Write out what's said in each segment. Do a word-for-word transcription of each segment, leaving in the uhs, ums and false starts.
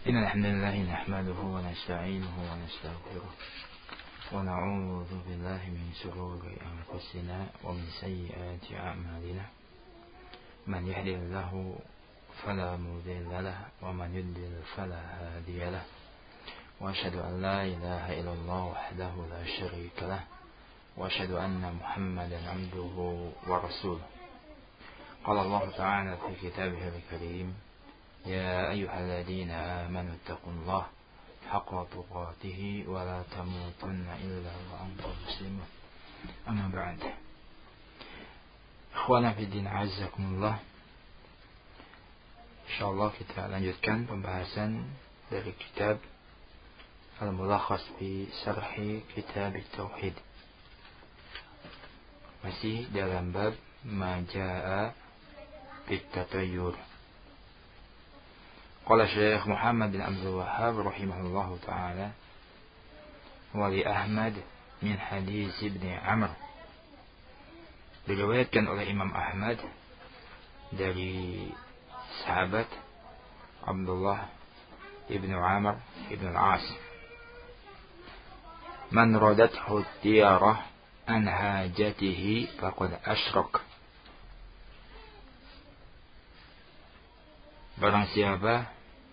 إن الحمد لله نحمده ونستعينه ونستغفره ونعوذ بالله من شرور أنفسنا ومن سيئات أعمالنا من يهد الله فلا مضل له ومن يضلل فلا هادي له وأشهد أن لا إله إلا الله وحده لا شريك له وأشهد أن محمدا عبده ورسوله. قال الله تعالى في كتابه الكريم: يا أيها الذين آمنوا اتقوا الله حق تقاته ولا تموتن إلا وأنتم مسلمون. أما بعد، Ikhwana fiddin azzakumullah, insyaallah kita lanjutkan pembahasan dari kitab Al-Mulakhas fi Syarhi Kitab Tauhid, masih dalam bab Majaa fit Tatayyur. Qala Syekh Muhammad bin Abdul Wahhab rahimahullahu ta'ala: wa li Ahmad min hadis Ibnu Amr, diriwayatkan oleh Imam Ahmad dari sahabat Abdullah ibnu Amr ibnu al-As: man radathu tiyarah an hajatihi faqad asyrak. Barang siapa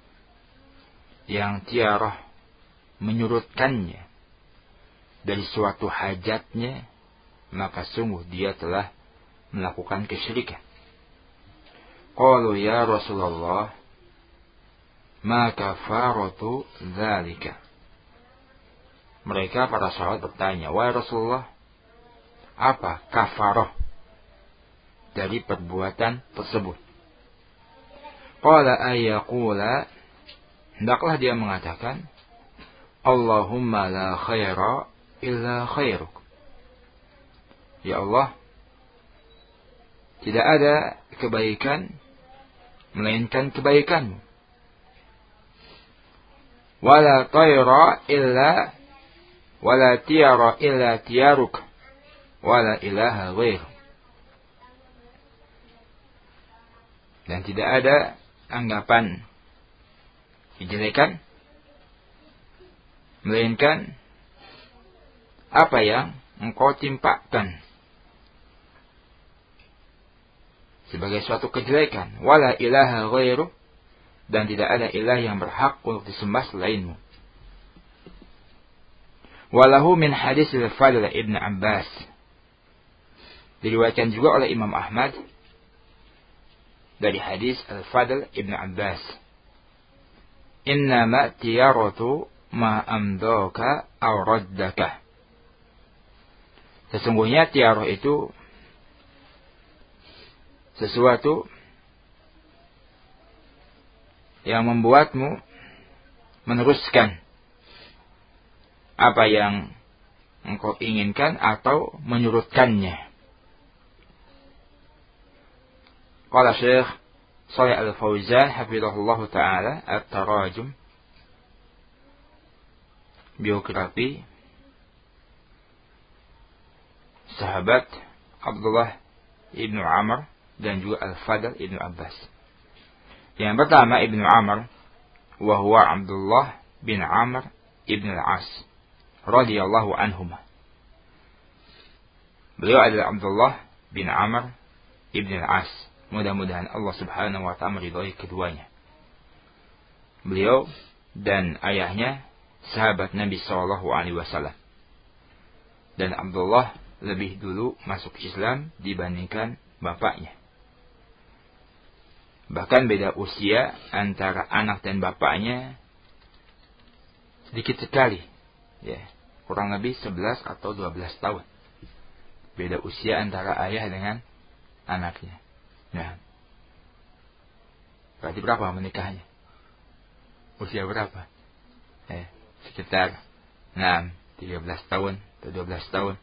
yang tiarah menyurutkannya dari suatu hajatnya, maka sungguh dia telah melakukan kesyirikan. Qalu ya Rasulullah, ma kafaratu dzalika. Mereka para sahabat bertanya, wahai Rasulullah, apa kafarah dari perbuatan tersebut? Qala ayyaqula, hendaklah dia mengatakan, Allahumma la khaira illa khairuk. Ya Allah, tidak ada kebaikan melainkan kebaikanmu. Wala tayra illa wala tiyara illa tiyaruk wala ilaha ghairuk. Dan tidak ada anggapan kejelekan melainkan apa yang engkau timpakan sebagai suatu kejelekan. Wala ilaha ghairu, dan tidak ada ilah yang berhak untuk disembah selainmu. Walahu min hadis al-Fadl Ibn Abbas, diriwayatkan juga oleh Imam Ahmad dari hadis Al-Fadl Ibn Abbas: innama tiyaratu ma amdaka aw raddaka. Sesungguhnya tiarah itu sesuatu yang membuatmu meneruskan apa yang engkau inginkan atau menyurutkannya. Qala Syekh Shalih Al-Fauzan hafizahullah ta'ala at-tarajum, biografi sahabat Abdullah ibnu Amr dan juga Al-Fadl ibnu Abbas. Yang pertama Ibnu Amr, wa huwa Abdullah bin Amr ibn al-As radhiyallahu anhuma. Beliau adalah Abdullah bin Amr ibn al-As. Mudah-mudahan Allah subhanahu wa ta'ala meridhai keduanya. Beliau dan ayahnya sahabat Nabi sallallahu alaihi wasallam. Dan Abdullah lebih dulu masuk Islam dibandingkan bapaknya. Bahkan beda usia antara anak dan bapaknya sedikit sekali, ya, kurang lebih sebelas atau dua belas tahun. Beda usia antara ayah dengan anaknya. Nah, berarti berapa menikahnya? Usia berapa? Eh, sekitar enam, tiga belas tahun atau dua belas tahun.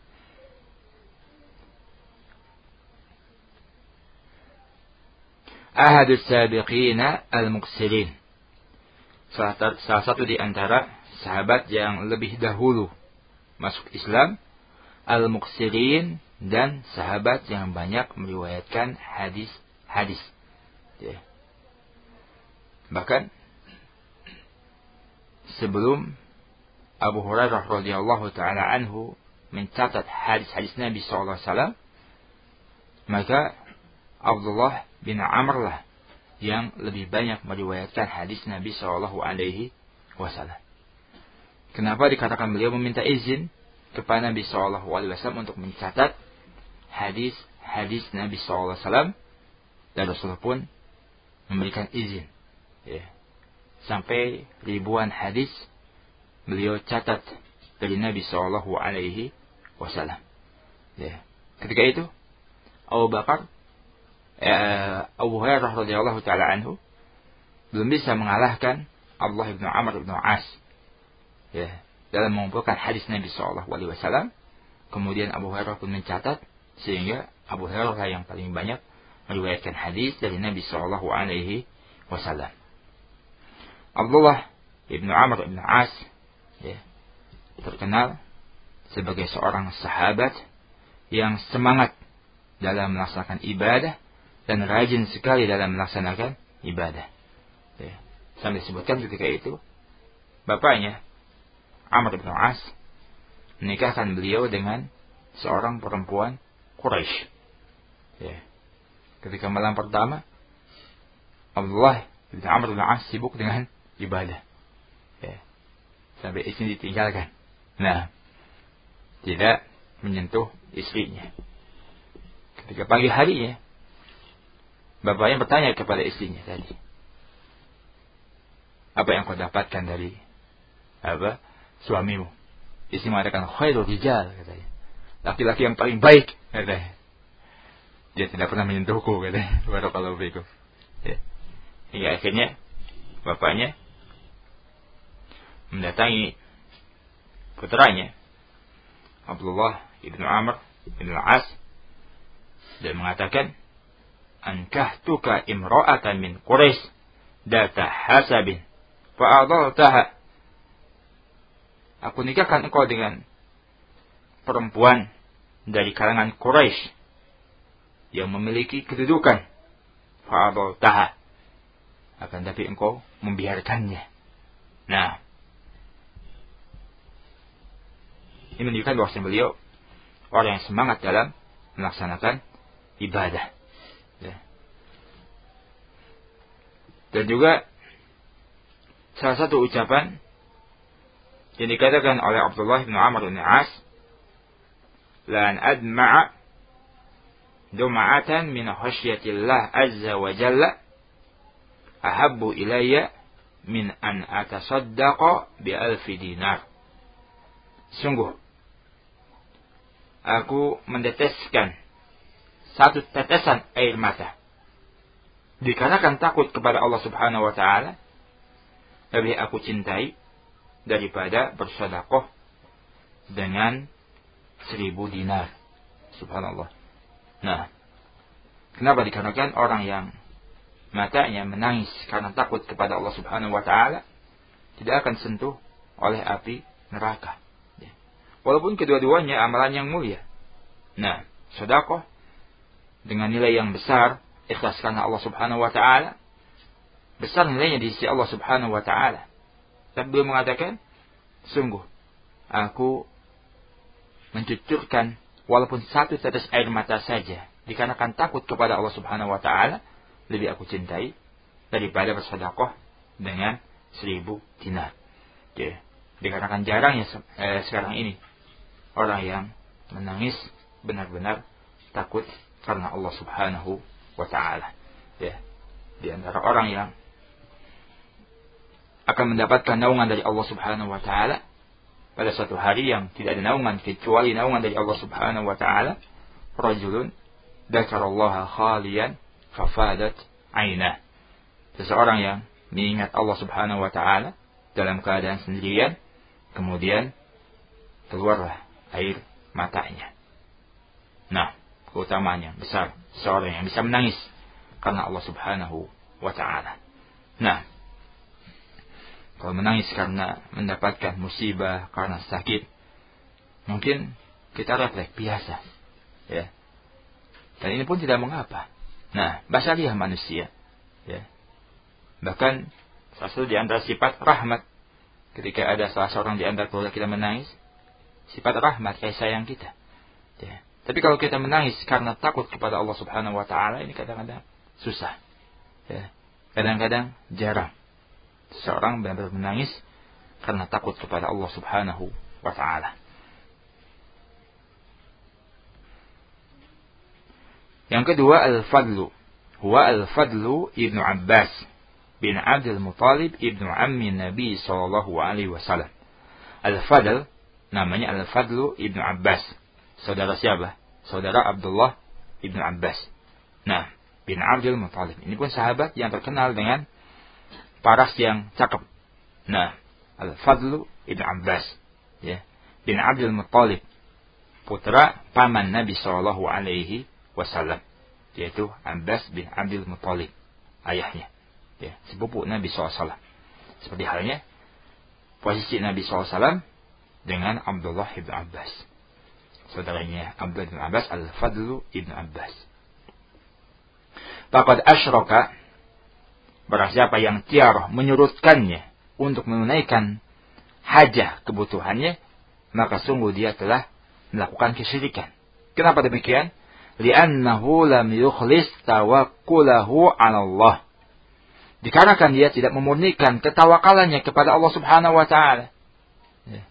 Ahadus sabiqina al-muqsirin, salah, salah satu di antara sahabat yang lebih dahulu masuk Islam, al-muqsirin, dan sahabat yang banyak meriwayatkan hadis-hadis. Ya. Bahkan sebelum Abu Hurairah radhiyallahu taala anhu mencatat hadis-hadis Nabi sallallahu alaihi wasallam, maka Abdullah bin Amr lah yang lebih banyak meriwayatkan hadis Nabi sallallahu alaihi wasallam. Kenapa dikatakan beliau meminta izin kepada Nabi sallallahu alaihi wasallam untuk mencatat hadis-hadis Nabi sallallahu alaihi wasallam, dan Rasulullah pun memberikan izin. Ya. Sampai ribuan hadis beliau catat dari Nabi sallallahu alaihi wasallam. Ya. Ketika itu Abu Bakar eh, Abu Hurairah radhiyallahu taala anhu belum bisa mengalahkan Abdullah bin Amr bin As, ya, dalam mengumpulkan hadis Nabi sallallahu alaihi wasallam. Kemudian Abu Hurairah pun mencatat, sehingga Abu Hurairah yang paling banyak meriwayatkan hadis dari Nabi sallallahu alaihi wasallam. Abdullah bin Amr bin As, ya, terkenal sebagai seorang sahabat yang semangat dalam melaksanakan ibadah dan rajin sekali dalam melaksanakan ibadah. Ya. Sampai disebutkan ketika itu bapaknya Amr bin As menikahkan beliau dengan seorang perempuan Quraisy. Ya. Ketika malam pertama, Abdullah bin Amr bin As sibuk dengan ibadah. Ya. Sampai istri ditinggalkan. Nah, tidak menyentuh istrinya. Ketika pagi harinya, bapaknya bertanya kepada istrinya tadi, apa yang kau dapatkan dari apa suamimu? Istri mengatakan, khairul rijal, katanya, laki-laki yang paling baik, katanya. Dia tidak pernah menyentuhku, katanya. Barakallahu fikum. Ya. Hingga akhirnya bapaknya mendatangi putranya Abdullah ibnu Amr ibn As dan mengatakan, ankahtuka imra'atan min Quraisy data hasabin fa'adaltaha. Aku nikahkan engkau dengan perempuan dari kalangan Quraisy yang memiliki kedudukan, fa'adaltaha, akan tapi engkau membiarkannya. Nah, ini menunjukkan bahwa beliau orang yang semangat dalam melaksanakan ibadah. Ya. Dan juga salah satu ucapan yang dikatakan oleh Abdullah bin Amr bin As, lan adma'a dum'atan min khasyatillah azza wa jalla ahabbu ilayya min an atasaddaqa bi alfi dinar. Sungguh aku mendeteskan satu tetesan air mata dikarenakan takut kepada Allah Subhanahu wa taala, lebih aku cintai daripada bersedekah dengan seribu dinar. Subhanallah. Nah, kenapa? Dikarenakan orang yang matanya menangis karena takut kepada Allah Subhanahu wa taala tidak akan sentuh oleh api neraka. Walaupun kedua-duanya amalan yang mulia. Nah, sedekah dengan nilai yang besar, ikhlas karena Allah Subhanahu wa taala, besar nilainya di sisi Allah Subhanahu wa taala. Tapi beliau mengatakan, sungguh aku mencucurkan walaupun satu tetes air mata saja dikarenakan takut kepada Allah Subhanahu wa taala, lebih aku cintai daripada bersedekah dengan seribu dinar. Oke. Dikarenakan jarangnya eh, sekarang ini orang yang menangis benar-benar takut karena Allah Subhanahu wa taala. Ya. Di antara orang yang akan mendapatkan naungan dari Allah Subhanahu wa taala pada suatu hari yang tidak ada naungan kecuali naungan dari Allah Subhanahu wa taala, rajulun dzakarallaha khaliyan fafadat ainah. Seseorang yang mengingat Allah Subhanahu wa taala dalam keadaan sendirian, kemudian keluarlah air matanya. Nah, keutamanya besar seorang yang bisa menangis karena Allah Subhanahu wa taala. Nah, kalau menangis karena mendapatkan musibah, karena sakit, mungkin kita refleks biasa, ya. Dan ini pun tidak mengapa. Nah, basariah manusia, ya. Bahkan salah satu di antara sifat rahmat ketika ada salah seorang di antara keluarga kita menangis, sifat rahmat, kasih sayang kita. Ya. Tapi kalau kita menangis karena takut kepada Allah Subhanahu wa taala, ini kadang-kadang susah. Ya. Kadang-kadang jarang seseorang benar-benar menangis karena takut kepada Allah Subhanahu wa taala. Yang kedua, al-fadlu. Huwa al-fadlu ibnu Abbas bin Abdul Muttalib ibnu ammi Nabi sallallahu alaihi wasallam. Al-fadl namanya al-fadlu ibnu Abbas. Saudara siapa? Saudara Abdullah ibnu Abbas. Nah, bin Abdul Muttalib. Ini pun sahabat yang terkenal dengan paras yang cakep. Nah, al-fadlu ibnu Abbas, ya, bin Abdul Muttalib, putra paman Nabi sallallahu alaihi wasallam, yaitu Abbas bin Abdul Muttalib, ayahnya, ya, sepupu Nabi sallallahu alaihi wasallam. Seperti halnya posisi Nabi sallallahu alaihi wasallam dengan Abdullah ibn Abbas, saudaranya Abdullah ibn Abbas, al-Fadlu ibn Abbas. Faqad asyraka, barang siapa yang tiarah menyurutkannya untuk menunaikan hajah kebutuhannya, maka sungguh dia telah melakukan kesyirikan. Kenapa demikian? Li'annahu lam yukhlis tawakkulahu 'ala Allah. Dikarenakan dia tidak memurnikan ketawakalannya kepada Allah Subhanahu wa taala. Ya.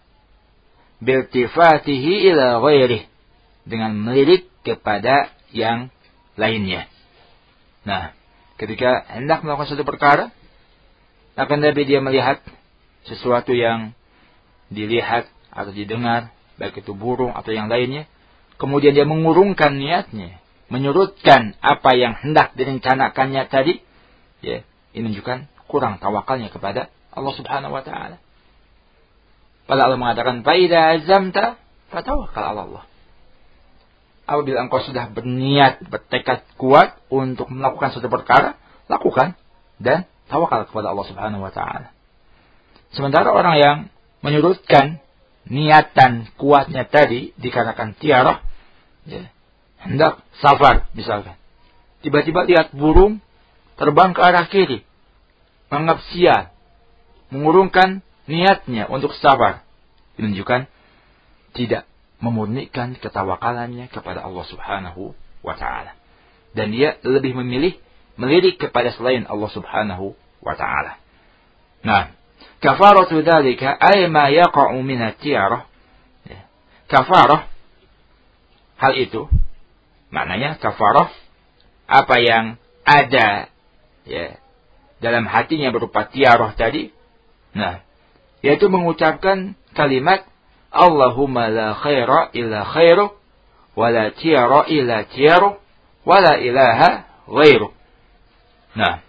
Biltifatihi ila ghairih, dengan melirik kepada yang lainnya. Nah, ketika hendak melakukan suatu perkara, akan tapi dia melihat sesuatu yang dilihat atau didengar, baik itu burung atau yang lainnya, kemudian dia mengurungkan niatnya, menyurutkan apa yang hendak direncanakannya tadi, ya, ini menunjukkan kurang tawakalnya kepada Allah Subhanahu wa taala. Pada Allah mengatakan, "Fa idza azamta fatawakkal 'ala Allah." Apabila engkau sudah berniat, bertekad kuat untuk melakukan suatu perkara, lakukan dan tawakal kepada Allah Subhanahu wa taala. Sementara orang yang menyurutkan niatan kuatnya tadi dikarenakan tiarah, ya, hendak safar misalkan, tiba-tiba lihat burung terbang ke arah kiri, menganggap sial, mengurungkan niatnya untuk safar, menunjukkan tidak memurnikan ketawakalannya kepada Allah Subhanahu wa taala, dan dia lebih memilih melirik kepada selain Allah Subhanahu wa taala. Nah, kafaratu dzalika ay ma yaqa'u min at-tiarah. Kafarah, hal itu maknanya kafarah apa yang ada, ya, dalam hatinya berupa tiarah tadi. Nah, yaitu mengucapkan kalimat Allahumma la khaira illa khairuk wa la tiara illa tiaruk wa la ilaha ghairuk. Nah,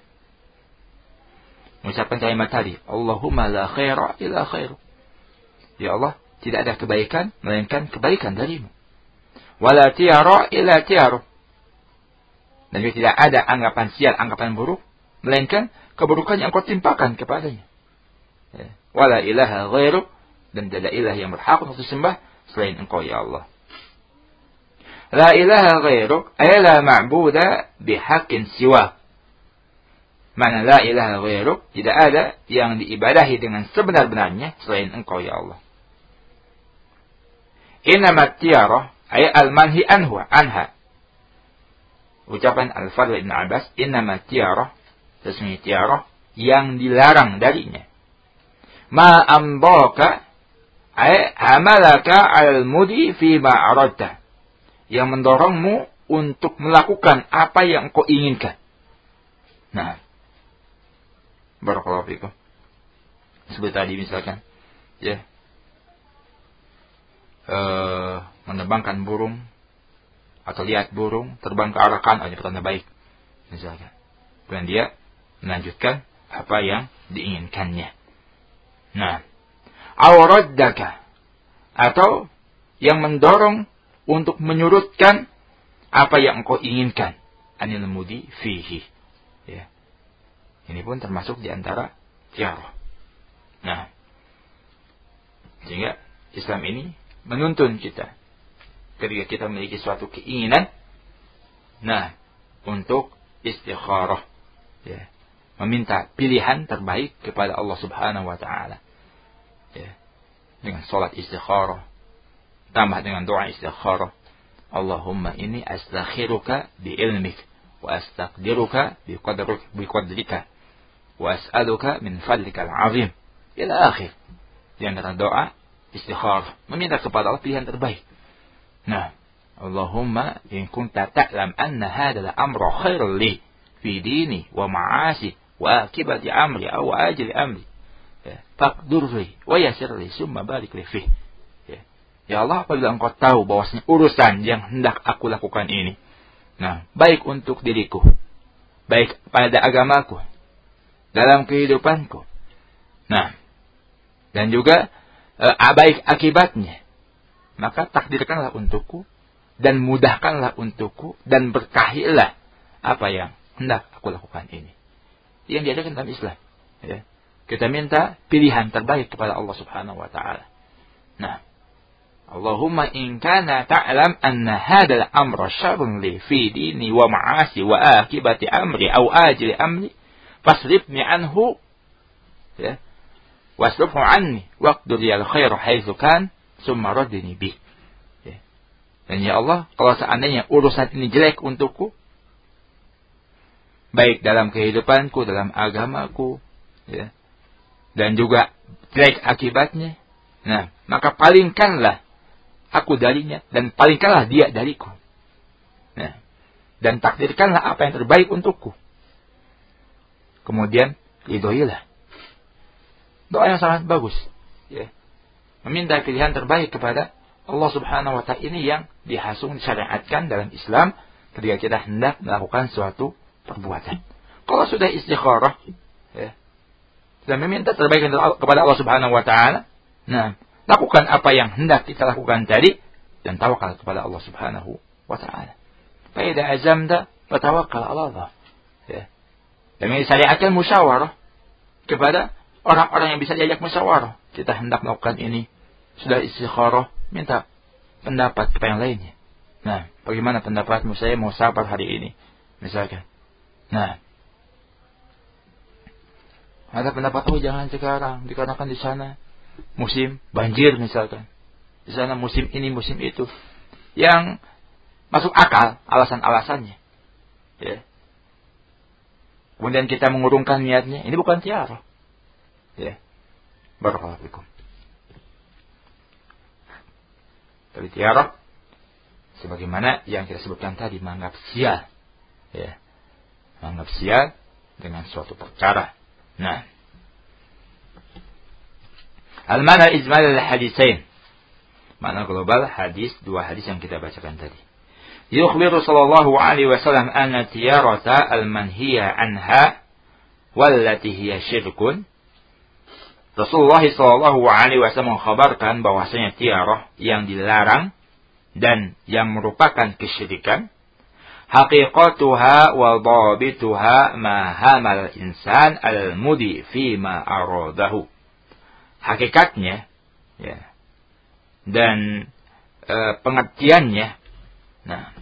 mengucapkan kalimat tadi, Allahumma la khaira illa khairuk. Ya Allah, tidak ada kebaikan melainkan kebaikan darimu. Wa la tiara illa tiaruk. Dan juga tidak ada anggapan sial, anggapan buruk, melainkan keburukan yang kau timpakan kepadanya. Ya. Wa la ilaha ghairuk, dan tidak ada ilah yang berhak untuk disembah selain engkau, ya Allah. La ilaha ghairuk ay la ma'buda bihaqqin siwa. Mana la ilaha ghairuk, tidak ada yang diibadahi dengan sebenar-benarnya selain engkau, ya Allah. Innama tiyarah ay al-manhi anhu anha. Ucapan Al-Fadl ibn Abbas, innama tiyarah, sesungguhnya tiyarah yang dilarang darinya. Ma ambaka ay amalaka al-mudi fi ma aradta, yang mendorongmu untuk melakukan apa yang kau inginkan. Nah, barakallahu fikum. Seperti tadi misalkan, ya, uh, menerbangkan burung atau lihat burung terbang ke arah kanan, itu tanda baik, misalkan. Dan dia melanjutkan apa yang diinginkannya. Nah, awraddaka, atau yang mendorong untuk menyurutkan apa yang engkau inginkan, anil mudi fihi, ya. Ini pun termasuk di antara tiarah. Nah, sehingga Islam ini menuntun kita ketika kita memiliki suatu keinginan, nah, untuk istikharah, ya, meminta pilihan terbaik kepada Allah Subhanahu wa taala. Ya. Dengan salat istikharah, tambah dengan doa istikharah. Allahumma inni astakhiruka bi ilmik wa astaqdiruka bi qadrika bi qadrika wa as'aluka min fadlika al-'azim ila akhir. Di antara doa istikharah, meminta kepada Allah pilihan terbaik. Nah, Allahumma in kunta ta'lam anna hadha al-amra khairul li fi dini wa ma'asi wa akibati amri aw ajli amri. Ya, faqdurli wa yassirli summa barik li fih. Ya. Ya Allah, apabila Engkau tahu bahwasanya urusan yang hendak aku lakukan ini, nah, baik untuk diriku, baik pada agamaku, dalam kehidupanku, nah, dan juga e, baik akibatnya, maka takdirkanlah untukku dan mudahkanlah untukku dan berkahilah apa yang hendak aku lakukan ini. Yang diajarkan dalam Islam. Ya. Kita minta pilihan terbaik kepada Allah Subhanahu wa taala. Nah, Allahumma in kana ta'lam anna hadzal amra syarrun li fi dini wa ma'asi wa akibati amri aw ajli amri fasrifni anhu, ya, wasrifhu anni waqdur lil khair haitsu kan summa raddini bih. Ya. Dan ya Allah, kalau seandainya urusan ini jelek untukku, baik dalam kehidupanku, dalam agamaku, ya, dan juga jelek akibatnya, nah, maka palingkanlah aku darinya dan palingkanlah dia dariku. Nah, dan takdirkanlah apa yang terbaik untukku. Kemudian ridhoilah. Doa yang sangat bagus, ya. Meminta pilihan terbaik kepada Allah Subhanahu wa taala ini yang dihasung disyariatkan dalam Islam ketika kita hendak melakukan suatu perbuatan. Kalau sudah istikharah, ya, dan meminta terbaik kepada Allah Subhanahu wa taala, nah, lakukan apa yang hendak kita lakukan tadi dan tawakal kepada Allah Subhanahu wa taala. Fa idza azamta fatawakkal 'ala Allah. Ya. Dan disyariatkan musyawarah kepada orang-orang yang bisa diajak musyawarah. Kita hendak melakukan ini, sudah istikharah, minta pendapat kepada yang lainnya. Nah, bagaimana pendapatmu? Saya mau sabar hari ini, misalkan. Nah, ada pendapat, oh jangan sekarang, dikarenakan di sana musim banjir misalkan. Di sana musim ini, musim itu. Yang masuk akal alasan-alasannya. Ya. Kemudian kita mengurungkan niatnya, ini bukan tiara. Ya. Barakallahu fikum. Tapi tiara, sebagaimana yang kita sebutkan tadi, menganggap sial. Ya. Menganggap sial dengan suatu perkara. Nah, al-mana ijmal al-hadisain. Makna global hadis, dua hadis yang kita bacakan tadi. Yukhbiru sallallahu alaihi wasallam anna tiyarata al-manhiya anha wallati hiya syirkun. Rasulullah sallallahu alaihi wasallam mengkhabarkan bahwasanya tiarah yang dilarang dan yang merupakan kesyirikan, haqiqatuha wa dhabituha ma hamal insan al-mudi fi ma aradahu. Hakikatnya, ya, dan e, pengertiannya, nah,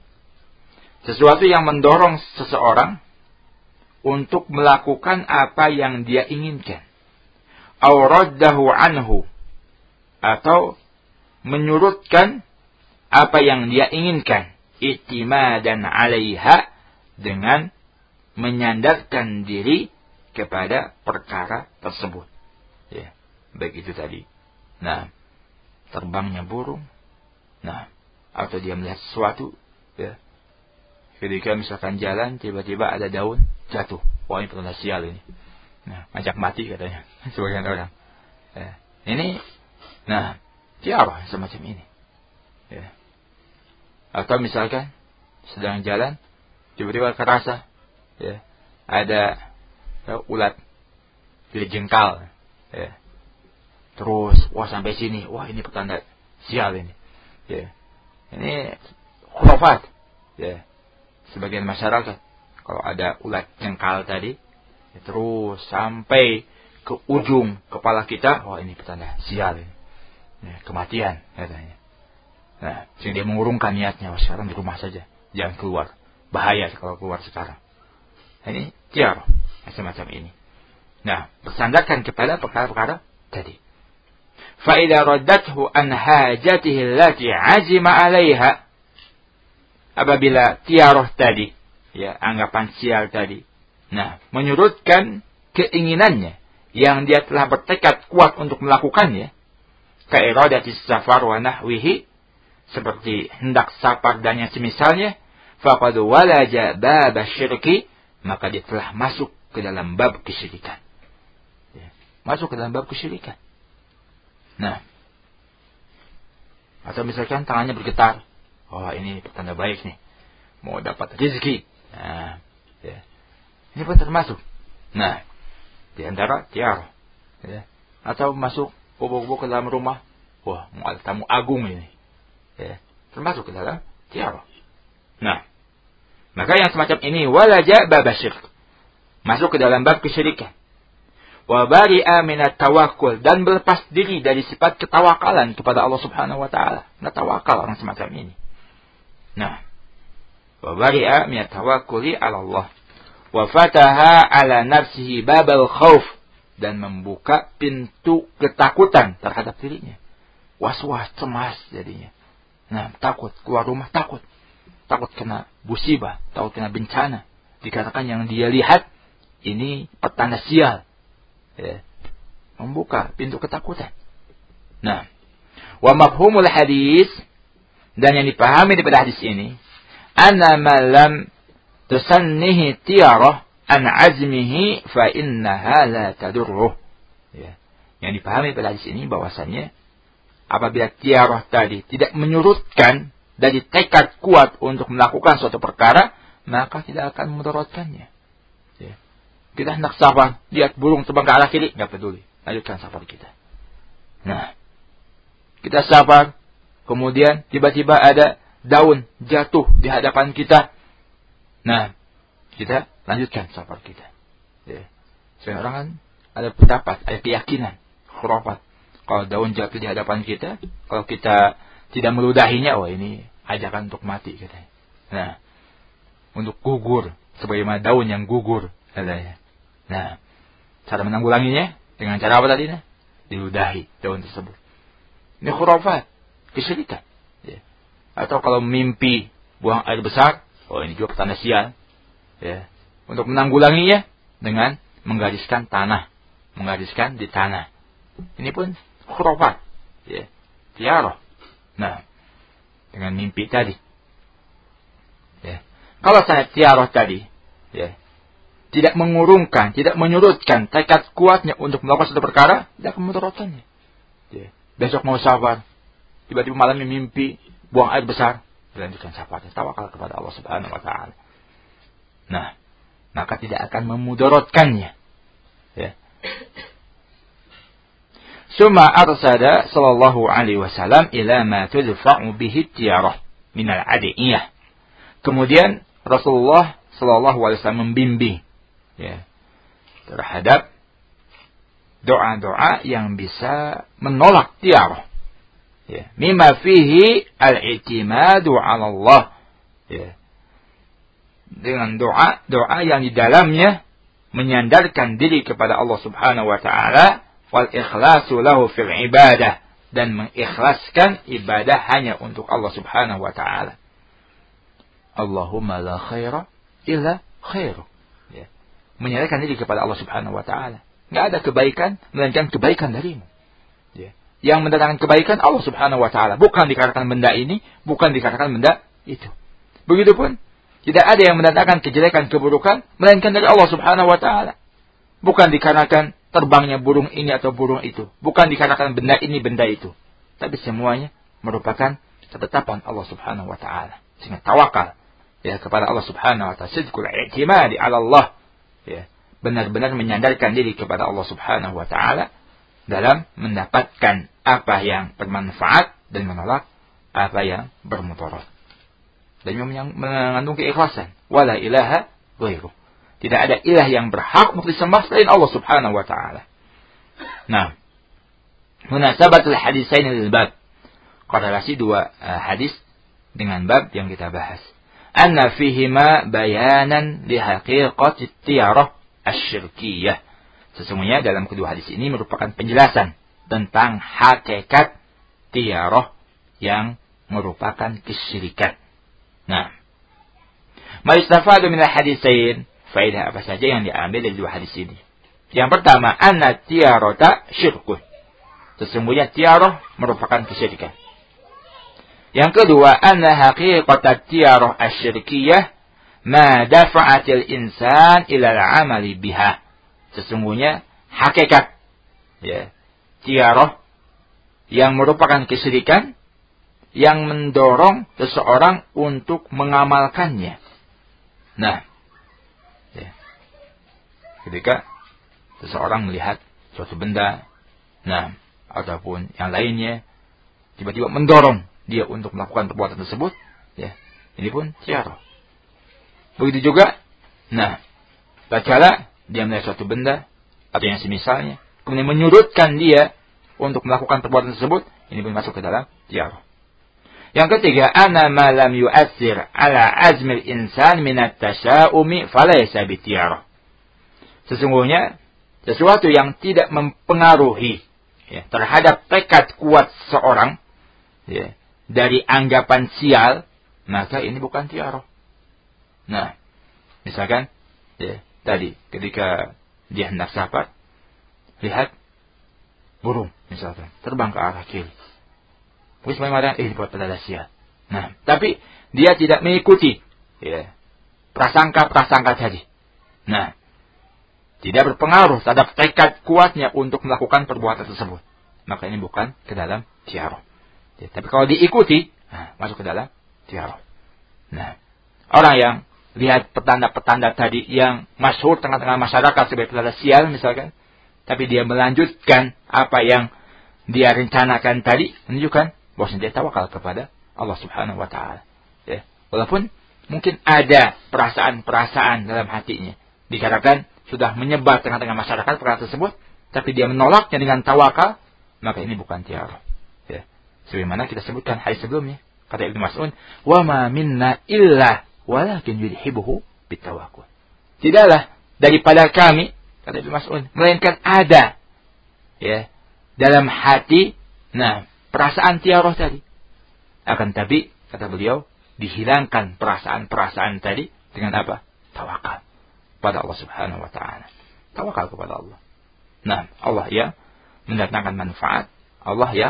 sesuatu yang mendorong seseorang untuk melakukan apa yang dia inginkan, aw raddahu anhu, atau menyurutkan apa yang dia inginkan, i'timadan 'alaiha, dengan menyandarkan diri kepada perkara tersebut. Ya, baik itu tadi, nah, terbangnya burung, nah, atau dia melihat sesuatu, ya, ketika misalkan jalan tiba-tiba ada daun jatuh, wah ini pertanda sial ini, nah, ajak mati katanya sebagian orang. Ya, ini, nah, tiara semacam ini. Ya. Atau misalkan sedang jalan tiba-tiba kerasa, ya, ada, ya, ulat jengkal, ya. Terus, wah sampai sini, wah ini pertanda sial ini. Ya. Ini khurafat. Ya. Sebagian masyarakat, kalau ada ulat jengkal tadi, ya, terus sampai ke ujung kepala kita, wah ini pertanda sial ini. Ya, kematian katanya. Nah, sehingga dia mengurungkan niatnya, wah sekarang di rumah saja, jangan keluar. Bahaya kalau keluar sekarang. Nah, ini tiara semacam ini. Nah, bersandarkan kepada perkara-perkara tadi. Fa idza raddathu an hajatihi allati azima 'alaiha, apabila tiarah tadi, ya, anggapan sial tadi, nah, menyurutkan keinginannya yang dia telah bertekad kuat untuk melakukannya, ka iradatis safar wa nahwihi, seperti hendak safar dan yang semisalnya, faqad walaja bab syirki, maka dia telah masuk ke dalam bab kesyirikan. Ya, masuk ke dalam bab kesyirikan. Nah, atau misalkan tangannya bergetar, oh ini pertanda baik nih, mau dapat rezeki. Nah, ya, ini pun termasuk. Nah, di antara tiarah, ya, atau masuk bubuk-bubuk ke dalam rumah, wah mau ada tamu agung ini, ya, termasuk ke dalam tiarah. Nah, maka yang semacam ini walaja bab syirk, masuk ke dalam bab kesyirikan. Wa bari'a minat tawakkul, dan berlepas diri dari sifat ketawakalan kepada Allah Subhanahu wa taala. Nah, tawakal orang semacam ini. Nah, wa bari'a minat tawakkuli 'ala Allah wa fataha 'ala nafsihi babal khauf, dan membuka pintu ketakutan terhadap dirinya. Was-was, cemas jadinya. Nah, takut keluar rumah, takut. Takut kena musibah, takut kena bencana. Dikatakan yang dia lihat ini petanda sial. Ya, membuka pintu ketakutan. Nah, wa mafhumul hadis, dan yang dipahami daripada hadis ini, anna ma lam tusannihi tiyarah an azmihi fa innaha la tadurruh. Ya, yang dipahami daripada hadis ini bahwasannya apabila tiarah tadi tidak menyurutkan dari tekad kuat untuk melakukan suatu perkara, maka tidak akan memudaratkannya. Ya. Kita hendak safar, lihat burung terbang ke arah kiri, nggak peduli, lanjutkan safar kita. Nah, kita safar, kemudian tiba-tiba ada daun jatuh di hadapan kita. Nah, kita lanjutkan safar kita. Ya. Seorang kan ada pendapat, ada keyakinan, khurafat. Kalau daun jatuh di hadapan kita, kalau kita tidak meludahinya, wah ini ajakan untuk mati katanya. Nah, untuk gugur, sebagaimana daun yang gugur katanya. Nah, cara menanggulanginya dengan cara apa tadi? Nah? Diludahi daun tersebut. Ini khurafat, kesyirikan. Ya. Atau kalau mimpi buang air besar, oh ini juga petanda sial. Ya. Untuk menanggulanginya dengan menggariskan tanah, menggariskan di tanah. Ini pun khurafat, ya, tiarah. Nah, dengan mimpi tadi. Ya. Kalau saya tiarah tadi, ya, tidak mengurungkan, tidak menyurutkan tekad kuatnya untuk melakukan suatu perkara, tidak akan memudaratkannya. Ya. Besok mau safar, tiba-tiba malam mimpi buang air besar, dilanjutkan safarnya, tawakal kepada Allah Subhanahu wa taala. Nah, maka tidak akan memudaratkannya. Ya. Summa arsada sallallahu alaihi wasallam ila ma tudfa'u bihi tiyarah min al-adiyah. Kemudian Rasulullah sallallahu alaihi wasallam membimbing, ya, terhadap doa-doa yang bisa menolak tiarah. Ya, mimma fihi al-i'timadu 'ala Allah. Ya. Dengan doa-doa yang di dalamnya menyandarkan diri kepada Allah Subhanahu wa taala, wal ikhlasu lahu fil ibadah, dan mengikhlaskan ibadah hanya untuk Allah Subhanahu wa taala. Allahumma la khaira illa khairu. Ya. Menyerahkan diri kepada Allah Subhanahu wa taala. Enggak ada kebaikan melainkan kebaikan darimu. Ya. Yang mendatangkan kebaikan Allah Subhanahu wa taala, bukan dikarenakan benda ini, bukan dikarenakan benda itu. Begitupun tidak ada yang mendatangkan kejelekan, keburukan melainkan dari Allah Subhanahu wa taala. Bukan dikarenakan terbangnya burung ini atau burung itu, bukan dikarenakan benda ini, benda itu. Tapi semuanya merupakan ketetapan Allah Subhanahu wa taala. Sehingga tawakal, ya, kepada Allah Subhanahu wa taala, sidqul i'timadi 'ala Allah, ya, benar-benar menyandarkan diri kepada Allah Subhanahu wa taala dalam mendapatkan apa yang bermanfaat dan menolak apa yang bermudarat. Dan yang mengandung keikhlasan, wala ilaha ghairuh. Tidak ada ilah yang berhak untuk disembah selain Allah Subhanahu wa taala. Nah, munasabatul hadisain lil bab, korelasi dua uh, hadis dengan bab yang kita bahas. Anna fihima bayanan li haqiqati tiyarah asy-syirkiyah. Sesungguhnya dalam kedua hadis ini merupakan penjelasan, tentang hakikat tiarah yang merupakan kesyirikan. Nah, ma yustafadu min al-haditsain, faedah apa saja yang diambil dari dua hadis ini? Yang pertama, anna tiarata syirkun. Sesungguhnya tiarah merupakan kesyirikan. Yang kedua, anna haqiqat tiarah asyirkiyah ma dafa'atil insan ila al-amali biha. Sesungguhnya hakikat ya, tiarah yang merupakan kesyirikan yang mendorong seseorang untuk mengamalkannya. Nah, ya, ketika seseorang melihat suatu benda, nah, ataupun yang lainnya, tiba-tiba mendorong dia untuk melakukan perbuatan tersebut, ya, ini pun tiarah. Begitu juga, nah, tatkala dia melihat suatu benda atau yang semisalnya, kemudian menyurutkan dia untuk melakukan perbuatan tersebut, ini pun masuk ke dalam tiarah. Yang ketiga, ana ma lam yu'athir ala azmil insan minat tasya'umi falaysa bitiarah. Sesungguhnya sesuatu yang tidak mempengaruhi ya, terhadap tekad kuat seorang ya, dari anggapan sial, maka ini bukan tiarah. Nah, misalkan ya, tadi ketika dia hendak safar, lihat burung misalkan terbang ke arah kiri. Terus memang eh buat adalah sial. Nah, tapi dia tidak mengikuti ya, prasangka-prasangka tadi. Nah, tidak berpengaruh terhadap tekad kuatnya untuk melakukan perbuatan tersebut, maka ini bukan ke dalam tiarah. Ya, tapi kalau diikuti, nah, masuk ke dalam tiarah. Nah, orang yang lihat petanda-petanda tadi yang masyhur tengah-tengah masyarakat sebagai petanda sial misalkan, tapi dia melanjutkan apa yang dia rencanakan tadi, menunjukkan bahwa dia tawakal kepada Allah Subhanahu wa taala. Ya, walaupun mungkin ada perasaan-perasaan dalam hatinya, dikatakan sudah menyebar tengah-tengah masyarakat perkara tersebut, tapi dia menolaknya dengan tawakal, maka ini bukan tiarah. Ya. Sebagaimana kita sebutkan hadis sebelumnya, kata Ibnu Mas'ud, "Wa ma minna illa walakin yulhibuhu bitawakkul." Tidaklah daripada kami, kata Ibnu Mas'ud, melainkan ada ya dalam hati nah perasaan tiarah tadi. Akan tapi kata beliau, dihilangkan perasaan-perasaan tadi dengan apa? Tawakal pada Allah Subhanahu wa taala. Tawakal kepada Allah. Nah, Allah yang mendatangkan manfaat, Allah yang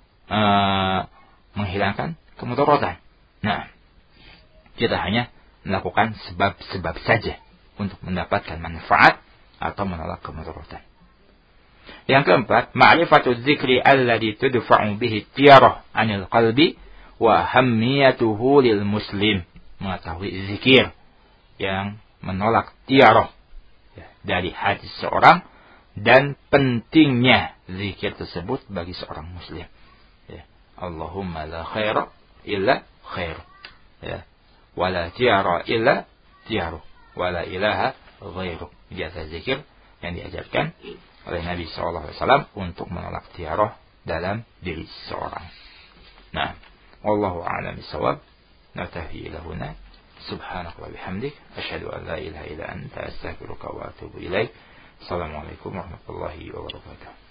uh, menghilangkan kemudaratan. Nah, kita hanya melakukan sebab-sebab saja untuk mendapatkan manfaat atau menolak kemudaratan. Yang keempat, ma'rifatu dzikri alladhi tudfa'u bihi tiyarah 'anil qalbi wa hammiyatuhu lil muslim. Mengetahui zikir yang menolak tiarah ya, dari hati seorang dan pentingnya zikir tersebut bagi seorang muslim. Ya. Allahumma la khaira illa khair. Ya. Wa la tiara illa tiaru. Wa la ilaha ghairu. Biasa zikir yang diajarkan oleh Nabi shallallahu alaihi wasallam untuk menolak tiarah dalam diri seorang. Nah, wallahu a'lam bishawab. Natahi ila huna. Subhanaka wa bihamdik, asyhadu an la ilaha illa anta, astaghfiruka wa atubu ilaik. Assalamualaikum warahmatullahi wabarakatuh.